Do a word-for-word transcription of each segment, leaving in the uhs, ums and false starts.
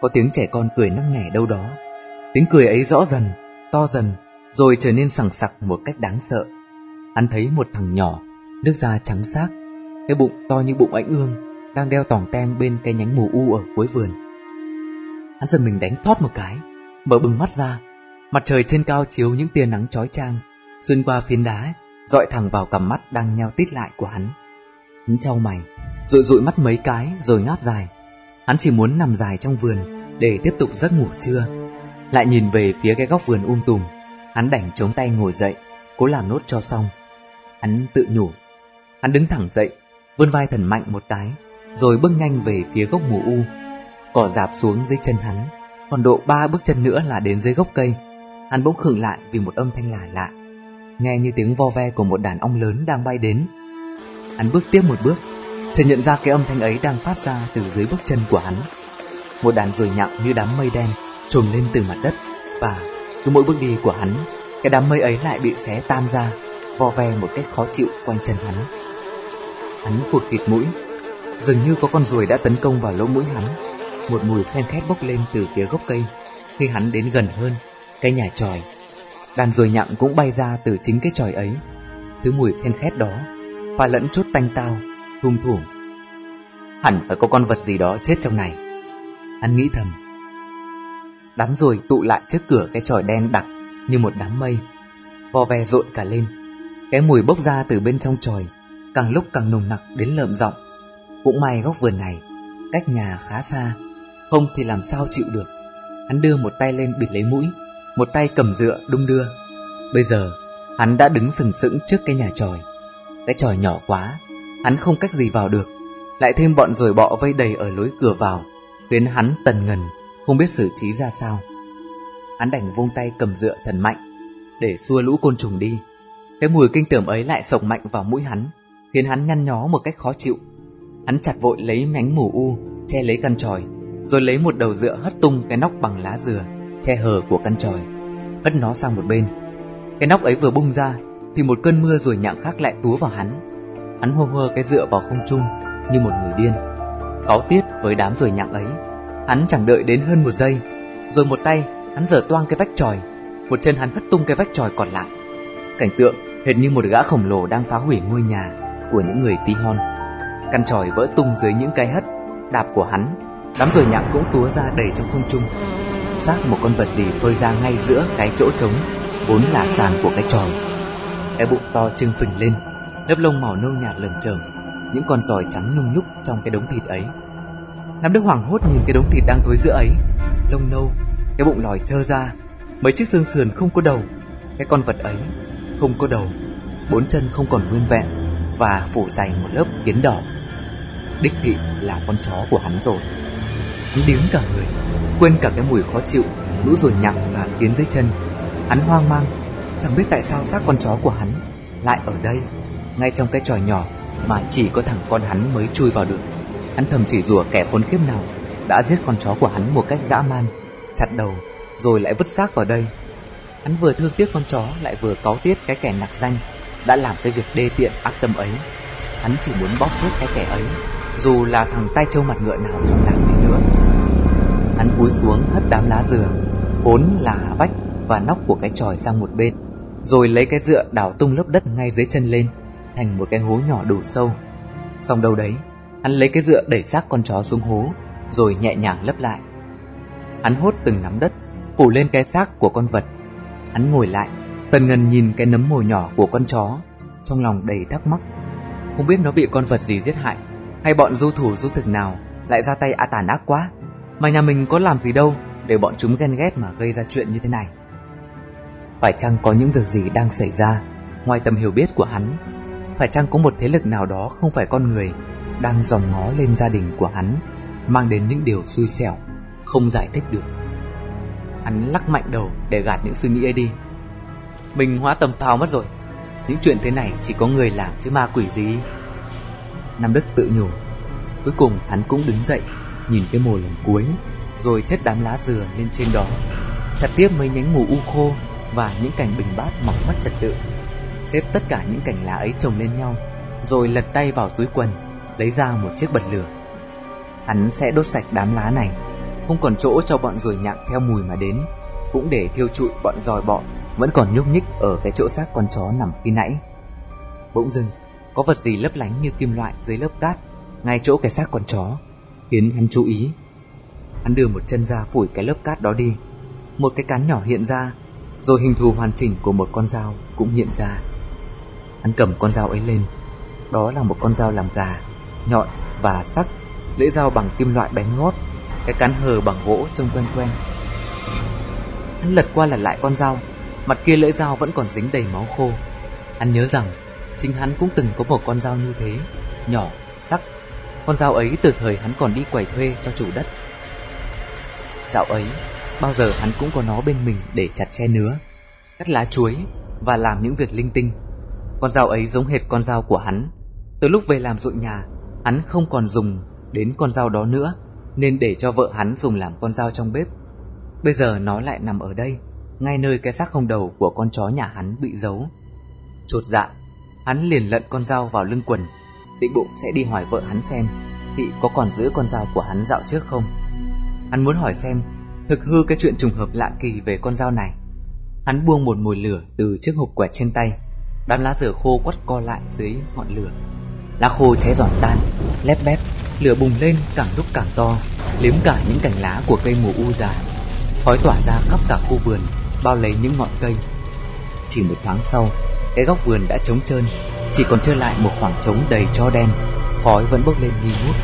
có tiếng trẻ con cười nắc nẻ đâu đó. Tiếng cười ấy rõ dần, to dần, rồi trở nên sằng sặc một cách đáng sợ. Hắn thấy một thằng nhỏ, nước da trắng xác, cái bụng to như bụng ánh ương, đang đeo tòng teng bên cái nhánh mù u ở cuối vườn. Hắn giật mình đánh thót một cái, mở bừng mắt ra. Mặt trời trên cao chiếu những tia nắng chói chang xuyên qua phiến đá, dọi thẳng vào cặp mắt đang nheo tít lại của hắn. Hắn chau mày, dụi dụi mắt mấy cái rồi ngáp dài. Hắn chỉ muốn nằm dài trong vườn để tiếp tục giấc ngủ trưa. Lại nhìn về phía cái góc vườn um tùm, hắn đành chống tay ngồi dậy, cố làm nốt cho xong. Hắn tự nhủ. Hắn đứng thẳng dậy, vươn vai thần mạnh một cái, rồi bước nhanh về phía gốc mù u. Cỏ rạp xuống dưới chân hắn, còn độ ba bước chân nữa là đến dưới gốc cây. Hắn bỗng khựng lại vì một âm thanh lạ lạ, nghe như tiếng vo ve của một đàn ong lớn đang bay đến. Hắn bước tiếp một bước, chợt nhận ra cái âm thanh ấy đang phát ra từ dưới bước chân của hắn. Một đàn ruồi nhặng như đám mây đen trồi lên từ mặt đất, và cứ mỗi bước đi của hắn, cái đám mây ấy lại bị xé tan ra, vo ve một cách khó chịu quanh chân hắn. Hắn phụt thịt mũi, dường như có con ruồi đã tấn công vào lỗ mũi hắn. Một mùi khen khét bốc lên từ phía gốc cây. Khi hắn đến gần hơn cái nhà chòi, đàn ruồi nhặng cũng bay ra từ chính cái chòi ấy. Thứ mùi khen khét đó pha lẫn chút tanh tao, thum thủm. Hẳn phải có con vật gì đó chết trong này, hắn nghĩ thầm. Đám ruồi tụ lại trước cửa cái chòi đen đặc như một đám mây, vo ve rộn cả lên. Cái mùi bốc ra từ bên trong chòi càng lúc càng nồng nặc đến lợm giọng. Cũng may góc vườn này cách nhà khá xa, không thì làm sao chịu được. Hắn đưa một tay lên bịt lấy mũi, một tay cầm dựa đung đưa. Bây giờ hắn đã đứng sừng sững trước cái nhà chòi. Cái chòi nhỏ quá, hắn không cách gì vào được. Lại thêm bọn ruồi bọ vây đầy ở lối cửa vào, khiến hắn tần ngần, không biết xử trí ra sao. Hắn đành vung tay cầm dựa thần mạnh để xua lũ côn trùng đi. Cái mùi kinh tởm ấy lại xộc mạnh vào mũi hắn, khiến hắn nhăn nhó một cách khó chịu. Hắn chặt vội lấy nhánh mù u che lấy căn chòi, rồi lấy một đầu dựa hất tung cái nóc bằng lá dừa che hờ của căn chòi, hất nó sang một bên. Cái nóc ấy vừa bung ra thì một cơn mưa ruồi nhặng khác lại túa vào hắn. Hắn hô hơ cái dựa vào không trung như một người điên. Cáu tiết với đám ruồi nhặng ấy, hắn chẳng đợi đến hơn một giây, rồi một tay hắn giở toang cái vách chòi, một chân hắn hất tung cái vách chòi còn lại. Cảnh tượng hệt như một gã khổng lồ đang phá hủy ngôi nhà của những người tí hon. Căn chòi vỡ tung dưới những cái hất đạp của hắn. Đám ruồi nhặng cũng túa ra đầy trong không trung. Xác một con vật gì phơi ra ngay giữa cái chỗ trống vốn là sàn của cái chòi. Cái bụng to trưng phình lên, lớp lông màu nâu nhạt lởm chởm, những con giòi trắng nhung nhúc trong cái đống thịt ấy. Nam Đức hoảng hốt nhìn cái đống thịt đang thối rữa ấy. Lông nâu, cái bụng lòi trơ ra, mấy chiếc xương sườn không có đầu. Cái con vật ấy không có đầu, bốn chân không còn nguyên vẹn và phủ dày một lớp kiến đỏ. Đích thị là con chó của hắn rồi. Hắn điếng cả người, quên cả cái mùi khó chịu, lũ ruồi nhặng và kiến dưới chân. Hắn hoang mang, chẳng biết tại sao xác con chó của hắn lại ở đây, ngay trong cái chòi nhỏ mà chỉ có thằng con hắn mới chui vào được. Hắn thầm chửi rủa kẻ khốn kiếp nào đã giết con chó của hắn một cách dã man, chặt đầu rồi lại vứt xác vào đây. Hắn vừa thương tiếc con chó lại vừa cáu tiết cái kẻ nặc danh đã làm cái việc đê tiện ác tâm ấy. Hắn chỉ muốn bóp chết cái kẻ ấy, dù là thằng tay trâu mặt ngựa nào trong làng này nữa. Hắn cúi xuống hất đám lá dừa vốn là vách và nóc của cái chòi sang một bên, rồi lấy cái dựa đào tung lớp đất ngay dưới chân lên thành một cái hố nhỏ đủ sâu. Xong đâu đấy, hắn lấy cái dựa đẩy xác con chó xuống hố, rồi nhẹ nhàng lấp lại. Hắn hốt từng nắm đất phủ lên cái xác của con vật. Hắn ngồi lại, tần ngần nhìn cái nấm mồ nhỏ của con chó, trong lòng đầy thắc mắc. Không biết nó bị con vật gì giết hại, hay bọn du thủ du thực nào lại ra tay ác tàn ác quá, mà nhà mình có làm gì đâu để bọn chúng ghen ghét mà gây ra chuyện như thế này. Phải chăng có những việc gì đang xảy ra ngoài tầm hiểu biết của hắn? Phải chăng có một thế lực nào đó không phải con người đang dòm ngó lên gia đình của hắn, mang đến những điều xui xẻo không giải thích được? Hắn lắc mạnh đầu để gạt những suy nghĩ ấy đi. Mình hóa tầm phào mất rồi, những chuyện thế này chỉ có người làm chứ ma quỷ gì. Nam Đức tự nhủ. Cuối cùng hắn cũng đứng dậy, nhìn cái mồ lần cuối, rồi chất đám lá dừa lên trên đó, chặt tiếp mấy nhánh mù u khô và những cành bình bát mọc mất trật tự, xếp tất cả những cành lá ấy chồng lên nhau, rồi lật tay vào túi quần lấy ra một chiếc bật lửa. Hắn sẽ đốt sạch đám lá này, không còn chỗ cho bọn ruồi nhặng theo mùi mà đến, cũng để thiêu trụi bọn giòi bọ vẫn còn nhúc nhích ở cái chỗ xác con chó nằm khi nãy. Bỗng dưng có vật gì lấp lánh như kim loại dưới lớp cát ngay chỗ cái xác con chó, khiến hắn chú ý. Hắn đưa một chân ra phủi cái lớp cát đó đi. Một cái cán nhỏ hiện ra, rồi hình thù hoàn chỉnh của một con dao cũng hiện ra. Hắn cầm con dao ấy lên. Đó là một con dao làm gà, nhọn và sắc, lưỡi dao bằng kim loại bén ngót, cái cán hờ bằng gỗ trông quen quen. Hắn lật qua lật lại con dao, mặt kia lưỡi dao vẫn còn dính đầy máu khô. Hắn nhớ rằng chính hắn cũng từng có một con dao như thế, nhỏ, sắc. Con dao ấy từ thời hắn còn đi quẩy thuê cho chủ đất. Dạo ấy, bao giờ hắn cũng có nó bên mình để chặt tre nứa, cắt lá chuối và làm những việc linh tinh. Con dao ấy giống hệt con dao của hắn. Từ lúc về làm ruộng nhà, hắn không còn dùng đến con dao đó nữa, nên để cho vợ hắn dùng làm con dao trong bếp. Bây giờ nó lại nằm ở đây, ngay nơi cái xác không đầu của con chó nhà hắn bị giấu. Chột dạ, hắn liền lận con dao vào lưng quần, định bụng sẽ đi hỏi vợ hắn xem Thị có còn giữ con dao của hắn dạo trước không. Hắn muốn hỏi xem thực hư cái chuyện trùng hợp lạ kỳ về con dao này. Hắn buông một mồi lửa từ chiếc hộp quẹt trên tay. Đám lá dừa khô quắt co lại dưới ngọn lửa. Lá khô cháy giòn tan, lép bép. Lửa bùng lên càng lúc càng to, liếm cả những cành lá của cây mùa u già. Khói tỏa ra khắp cả khu vườn, bao lấy những ngọn cây. Chỉ một thoáng sau, cái góc vườn đã trống trơn, chỉ còn trơ lại một khoảng trống đầy tro đen. Khói vẫn bốc lên nghi ngút.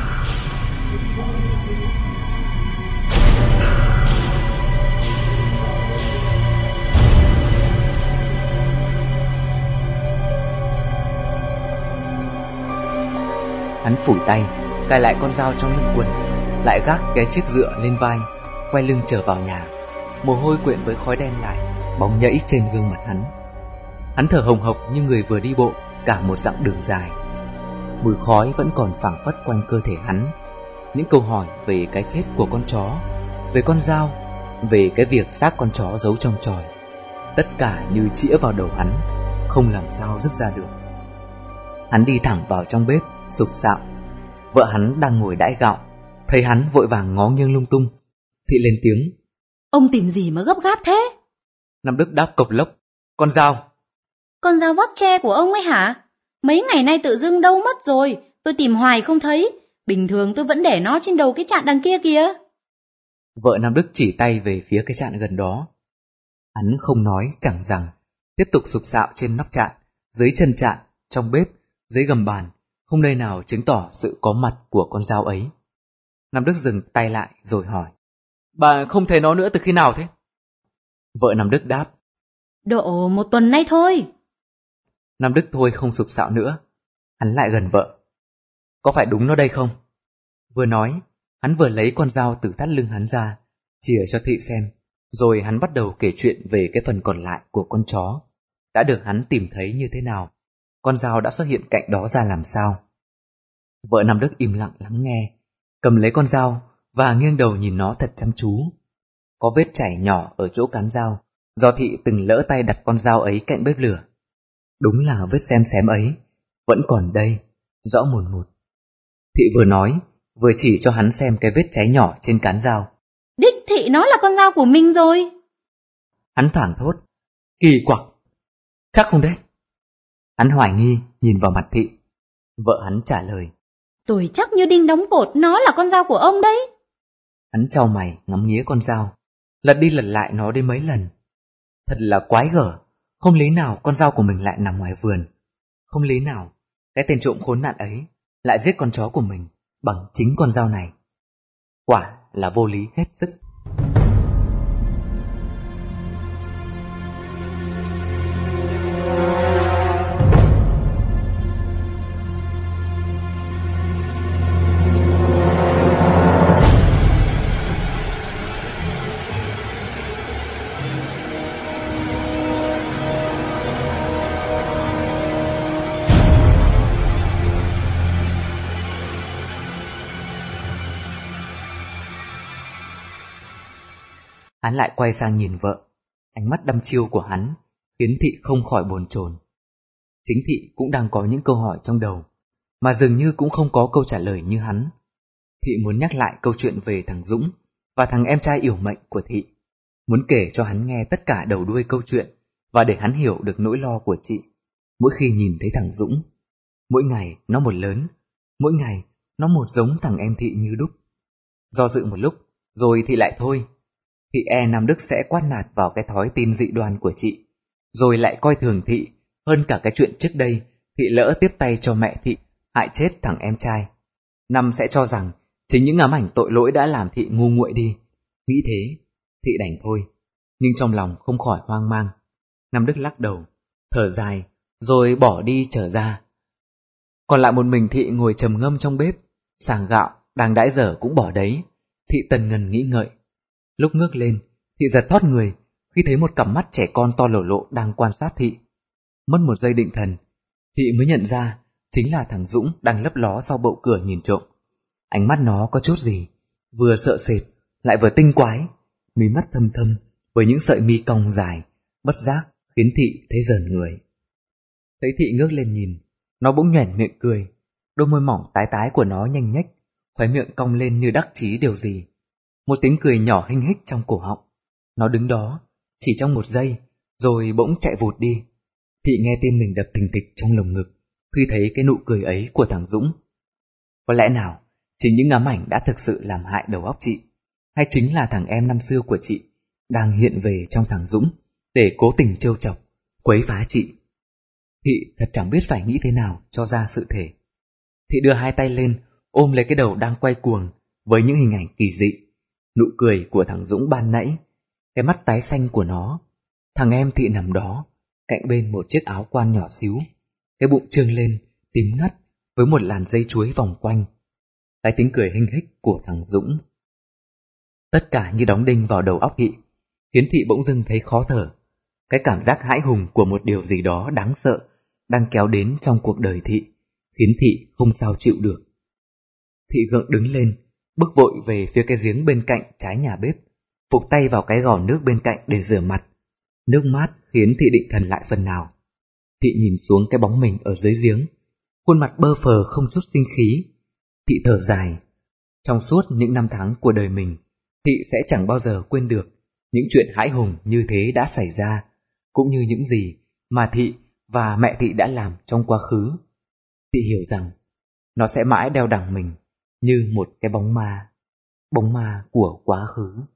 Hắn phủi tay, cài lại con dao trong lưng quần, lại gác cái chiếc dựa lên vai, quay lưng trở vào nhà. Mồ hôi quyện với khói đen lại, bóng nhẫy trên gương mặt hắn. Hắn thở hồng hộc như người vừa đi bộ cả một dặm đường dài. Mùi khói vẫn còn phảng phất quanh cơ thể hắn. Những câu hỏi về cái chết của con chó, về con dao, về cái việc xác con chó giấu trong chòi, tất cả như chĩa vào đầu hắn, không làm sao dứt ra được. Hắn đi thẳng vào trong bếp, sục sạo. Vợ hắn đang ngồi đãi gạo, thấy hắn vội vàng ngó nghiêng lung tung. Thị lên tiếng: Ông tìm gì mà gấp gáp thế? Nam Đức đáp cộc lốc: Con dao. Con dao vót tre của ông ấy hả? Mấy ngày nay tự dưng đâu mất rồi, tôi tìm hoài không thấy. Bình thường tôi vẫn để nó trên đầu cái chạn đằng kia kìa. Vợ Nam Đức chỉ tay về phía cái chạn gần đó. Hắn không nói chẳng rằng, tiếp tục sục sạo trên nóc chạn, dưới chân chạn, trong bếp, dưới gầm bàn, không nơi nào chứng tỏ sự có mặt của con dao ấy. Nam Đức dừng tay lại rồi hỏi: Bà không thấy nó nữa từ khi nào thế? Vợ Nam Đức đáp: Độ một tuần nay thôi. Nam Đức thôi không sục sạo nữa. Hắn lại gần vợ: Có phải đúng nó đây không? Vừa nói, hắn vừa lấy con dao từ thắt lưng hắn ra, chìa cho Thị xem. Rồi hắn bắt đầu kể chuyện về cái phần còn lại của con chó, đã được hắn tìm thấy như thế nào, con dao đã xuất hiện cạnh đó ra làm sao. Vợ Nam Đức im lặng lắng nghe, cầm lấy con dao và nghiêng đầu nhìn nó thật chăm chú. Có vết chảy nhỏ ở chỗ cán dao, do Thị từng lỡ tay đặt con dao ấy cạnh bếp lửa. Đúng là vết xém xém ấy vẫn còn đây, rõ mồn một. Thị vừa nói, vừa chỉ cho hắn xem cái vết cháy nhỏ trên cán dao. Đích thị nó là con dao của mình rồi. Hắn thoảng thốt: Kỳ quặc, chắc không đấy? Hắn hoài nghi nhìn vào mặt Thị. Vợ hắn trả lời: Tôi chắc như đinh đóng cột nó là con dao của ông đấy. Hắn chau mày ngắm nghía con dao, lật đi lật lại nó đến mấy lần. Thật là quái gở, không lý nào con dao của mình lại nằm ngoài vườn. Không lý nào cái tên trộm khốn nạn ấy lại giết con chó của mình bằng chính con dao này. Quả là vô lý hết sức. Hắn lại quay sang nhìn vợ. Ánh mắt đăm chiêu của hắn khiến Thị không khỏi bồn chồn. Chính Thị cũng đang có những câu hỏi trong đầu, mà dường như cũng không có câu trả lời như hắn. Thị muốn nhắc lại câu chuyện về thằng Dũng, và thằng em trai yểu mệnh của Thị, muốn kể cho hắn nghe tất cả đầu đuôi câu chuyện và để hắn hiểu được nỗi lo của chị mỗi khi nhìn thấy thằng Dũng. Mỗi ngày nó một lớn, mỗi ngày nó một giống thằng em Thị như đúc. Do dự một lúc, rồi Thị lại thôi. Thị e Nam Đức sẽ quát nạt vào cái thói tin dị đoan của chị, rồi lại coi thường Thị hơn cả cái chuyện trước đây Thị lỡ tiếp tay cho mẹ Thị hại chết thằng em trai. Năm sẽ cho rằng chính những ám ảnh tội lỗi đã làm Thị ngu nguội đi. Nghĩ thế, Thị đành thôi, nhưng trong lòng không khỏi hoang mang. Nam Đức lắc đầu, thở dài, rồi bỏ đi trở ra. Còn lại một mình Thị ngồi trầm ngâm trong bếp, sàng gạo đang đãi dở cũng bỏ đấy. Thị tần ngần nghĩ ngợi. Lúc ngước lên, Thị giật thót người khi thấy một cặp mắt trẻ con to lổ lộ đang quan sát Thị. Mất một giây định thần, Thị mới nhận ra chính là thằng Dũng đang lấp ló sau bậu cửa nhìn trộm. Ánh mắt nó có chút gì, vừa sợ sệt lại vừa tinh quái, mí mắt thâm thâm với những sợi mi cong dài, bất giác khiến Thị thấy rờn người. Thấy Thị ngước lên nhìn, nó bỗng nhoẻn miệng cười, đôi môi mỏng tái tái của nó nhanh nhếch, khóe miệng cong lên như đắc chí điều gì. Một tiếng cười nhỏ hinh hích trong cổ họng. Nó đứng đó chỉ trong một giây, rồi bỗng chạy vụt đi. Thị nghe tim mình đập thình thịch trong lồng ngực khi thấy cái nụ cười ấy của thằng Dũng. Có lẽ nào chính những ám ảnh đã thực sự làm hại đầu óc chị, hay chính là thằng em năm xưa của chị đang hiện về trong thằng Dũng để cố tình trêu chọc, quấy phá chị. Thị thật chẳng biết phải nghĩ thế nào cho ra sự thể. Thị đưa hai tay lên ôm lấy cái đầu đang quay cuồng với những hình ảnh kỳ dị, nụ cười của thằng Dũng ban nãy, cái mắt tái xanh của nó. Thằng em Thị nằm đó cạnh bên một chiếc áo quan nhỏ xíu, cái bụng trương lên tím ngắt với một làn dây chuối vòng quanh. Cái tiếng cười hinh hích của thằng Dũng. Tất cả như đóng đinh vào đầu óc Thị, khiến Thị bỗng dưng thấy khó thở. Cái cảm giác hãi hùng của một điều gì đó đáng sợ đang kéo đến trong cuộc đời Thị, khiến Thị không sao chịu được. Thị gượng đứng lên, bước vội về phía cái giếng bên cạnh trái nhà bếp, phục tay vào cái gò nước bên cạnh để rửa mặt. Nước mát khiến Thị định thần lại phần nào. Thị nhìn xuống cái bóng mình ở dưới giếng, khuôn mặt bơ phờ không chút sinh khí. Thị thở dài. Trong suốt những năm tháng của đời mình, Thị sẽ chẳng bao giờ quên được những chuyện hãi hùng như thế đã xảy ra, cũng như những gì mà Thị và mẹ Thị đã làm trong quá khứ. Thị hiểu rằng nó sẽ mãi đeo đẳng mình như một cái bóng ma, bóng ma của quá khứ.